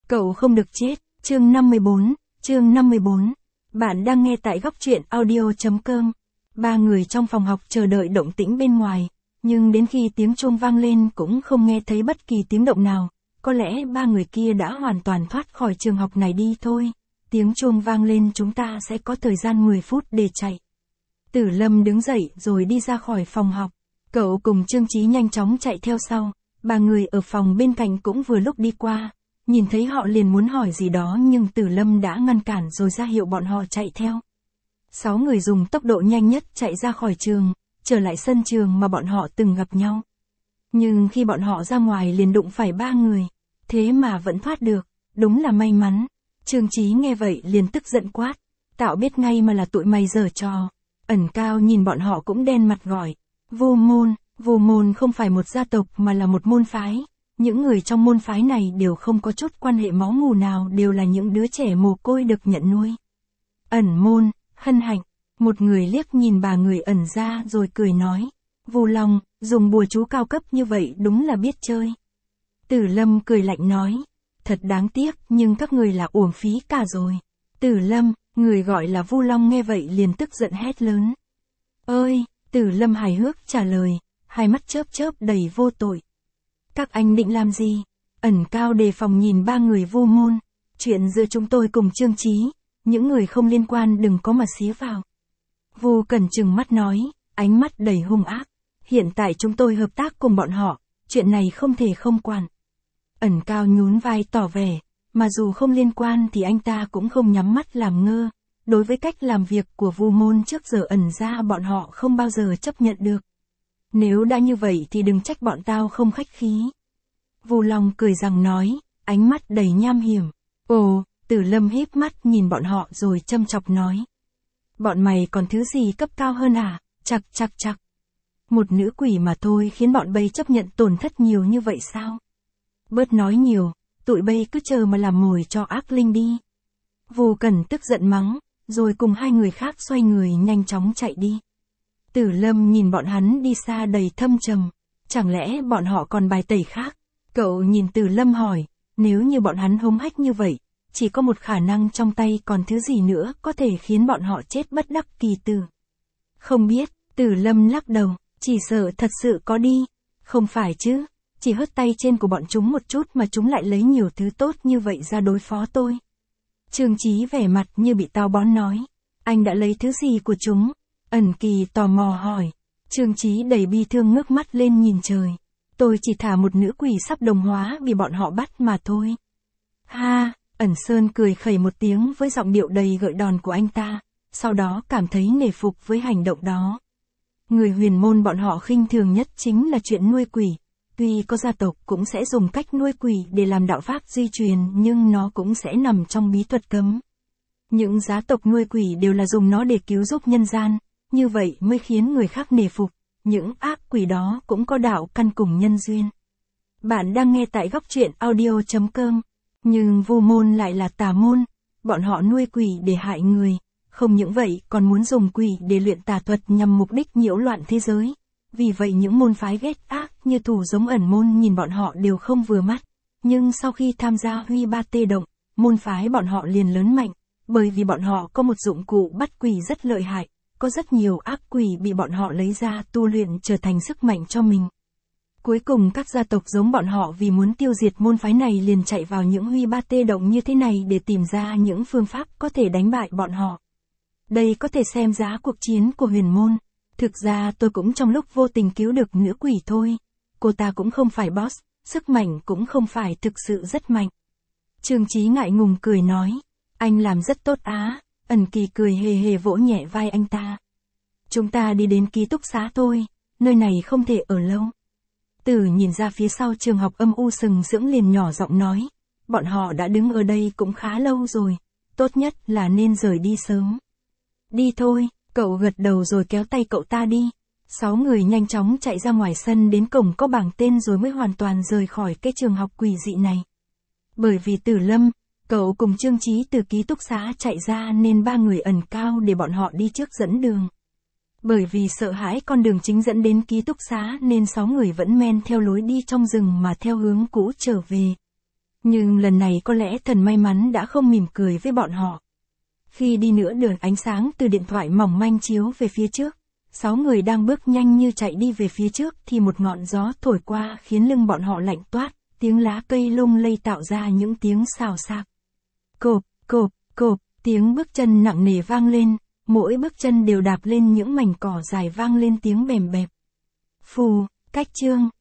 Cậu không được chết, chương 54. Bạn đang nghe tại góc truyện audio.com. Ba người trong phòng học chờ đợi động tĩnh bên ngoài, nhưng đến khi tiếng chuông vang lên cũng không nghe thấy bất kỳ tiếng động nào. Có lẽ ba người kia đã hoàn toàn thoát khỏi trường học này đi thôi. Tiếng chuông vang lên, chúng ta sẽ có thời gian 10 phút để chạy. Tử Lâm đứng dậy rồi đi ra khỏi phòng học. Cậu cùng Trương Chí nhanh chóng chạy theo sau. Ba người ở phòng bên cạnh cũng vừa lúc đi qua. Nhìn thấy họ liền muốn hỏi gì đó nhưng Tử Lâm đã ngăn cản rồi ra hiệu bọn họ chạy theo. 6 người dùng tốc độ nhanh nhất chạy ra khỏi trường, trở lại sân trường mà bọn họ từng gặp nhau. Nhưng khi bọn họ ra ngoài liền đụng phải 3 người, thế mà vẫn thoát được, đúng là may mắn. Trương Chí nghe vậy liền tức giận quát, tao biết ngay mà là tụi mày giở trò. Ẩn Cao nhìn bọn họ cũng đen mặt gọi, Vô Môn không phải một gia tộc mà là một môn phái. Những người trong môn phái này đều không có chút quan hệ máu mủ nào, đều là những đứa trẻ mồ côi được nhận nuôi. Ẩn Môn, Hân Hạnh, một người liếc nhìn bà người ẩn ra rồi cười nói, Vu Long, dùng bùa chú cao cấp như vậy đúng là biết chơi. Tử Lâm cười lạnh nói, thật đáng tiếc nhưng các người là uổng phí cả rồi. Tử Lâm, người gọi là Vu Long nghe vậy liền tức giận hét lớn. Ơi, Tử Lâm hài hước trả lời, hai mắt chớp chớp đầy vô tội. Các anh định làm gì? Ẩn Cao đề phòng nhìn ba người Vu Môn. Chuyện giữa chúng tôi cùng Trương Chí, những người không liên quan đừng có mà xía vào. Vu Cẩn trừng mắt nói, ánh mắt đầy hung ác. Hiện tại chúng tôi hợp tác cùng bọn họ, chuyện này không thể không quản. Ẩn Cao nhún vai tỏ vẻ, mà dù không liên quan thì anh ta cũng không nhắm mắt làm ngơ. Đối với cách làm việc của Vu Môn trước giờ ẩn ra bọn họ không bao giờ chấp nhận được. Nếu đã như vậy thì đừng trách bọn tao không khách khí. Vu Long cười rằng nói, ánh mắt đầy nham hiểm. Ồ, Tử Lâm híp mắt nhìn bọn họ rồi châm chọc nói. Bọn mày còn thứ gì cấp cao hơn à? Chặc. Một nữ quỷ mà thôi khiến bọn bay chấp nhận tổn thất nhiều như vậy sao? Bớt nói nhiều, tụi bay cứ chờ mà làm mồi cho ác linh đi. Vu Cẩn tức giận mắng, rồi cùng hai người khác xoay người nhanh chóng chạy đi. Tử Lâm nhìn bọn hắn đi xa đầy thâm trầm, chẳng lẽ bọn họ còn bài tẩy khác? Cậu nhìn Tử Lâm hỏi, nếu như bọn hắn hống hách như vậy, chỉ có một khả năng trong tay còn thứ gì nữa có thể khiến bọn họ chết bất đắc kỳ tử. Không biết, Tử Lâm lắc đầu, chỉ sợ thật sự có đi. Không phải chứ, chỉ hớt tay trên của bọn chúng một chút mà chúng lại lấy nhiều thứ tốt như vậy ra đối phó tôi. Trương Chí vẻ mặt như bị táo bón nói, anh đã lấy thứ gì của chúng? Ẩn Kỳ tò mò hỏi. Trương Chí đầy bi thương ngước mắt lên nhìn trời. Tôi chỉ thả một nữ quỷ sắp đồng hóa vì bọn họ bắt mà thôi. Ha, Ẩn Sơn cười khẩy một tiếng với giọng điệu đầy gợi đòn của anh ta, sau đó cảm thấy nể phục với hành động đó. Người Huyền Môn bọn họ khinh thường nhất chính là chuyện nuôi quỷ. Tuy có gia tộc cũng sẽ dùng cách nuôi quỷ để làm đạo pháp di truyền nhưng nó cũng sẽ nằm trong bí thuật cấm. Những gia tộc nuôi quỷ đều là dùng nó để cứu giúp nhân gian, như vậy mới khiến người khác nể phục. Những ác quỷ đó cũng có đạo căn cùng nhân duyên. Bạn đang nghe tại góc truyện audio.com. Nhưng Vu Môn lại là tà môn. Bọn họ nuôi quỷ để hại người. Không những vậy còn muốn dùng quỷ để luyện tà thuật nhằm mục đích nhiễu loạn thế giới. Vì vậy những môn phái ghét ác như Thủ Giống Ẩn Môn nhìn bọn họ đều không vừa mắt. Nhưng sau khi tham gia Huy Ba Tê Động, môn phái bọn họ liền lớn mạnh. Bởi vì bọn họ có một dụng cụ bắt quỷ rất lợi hại. Có rất nhiều ác quỷ bị bọn họ lấy ra tu luyện trở thành sức mạnh cho mình. Cuối cùng các gia tộc giống bọn họ vì muốn tiêu diệt môn phái này liền chạy vào những Huy Ba Tê Động như thế này để tìm ra những phương pháp có thể đánh bại bọn họ. Đây có thể xem giá cuộc chiến của Huyền Môn. Thực ra tôi cũng trong lúc vô tình cứu được nữ quỷ thôi. Cô ta cũng không phải boss, sức mạnh cũng không phải thực sự rất mạnh. Trương Chí ngại ngùng cười nói, anh làm rất tốt á. Ẩn Kỳ cười hề hề vỗ nhẹ vai anh ta. Chúng ta đi đến ký túc xá thôi, nơi này không thể ở lâu. Tử nhìn ra phía sau trường học âm u sừng sững liền nhỏ giọng nói, bọn họ đã đứng ở đây cũng khá lâu rồi, tốt nhất là nên rời đi sớm. Đi thôi, cậu gật đầu rồi kéo tay cậu ta đi. 6 người nhanh chóng chạy ra ngoài sân đến cổng có bảng tên rồi mới hoàn toàn rời khỏi cái trường học quỷ dị này. Bởi vì Tử Lâm, cậu cùng Trương Chí từ ký túc xá chạy ra nên ba người Ẩn Cao để bọn họ đi trước dẫn đường. Bởi vì sợ hãi con đường chính dẫn đến ký túc xá nên 6 người vẫn men theo lối đi trong rừng mà theo hướng cũ trở về. Nhưng lần này có lẽ thần may mắn đã không mỉm cười với bọn họ. Khi đi nửa đường ánh sáng từ điện thoại mỏng manh chiếu về phía trước. 6 người đang bước nhanh như chạy đi về phía trước thì một ngọn gió thổi qua khiến lưng bọn họ lạnh toát, tiếng lá cây lung lay tạo ra những tiếng xào xạc. Cộp, cộp, cộp, tiếng bước chân nặng nề vang lên, mỗi bước chân đều đạp lên những mảnh cỏ dài vang lên tiếng bèm bẹp. Phù, cách chương.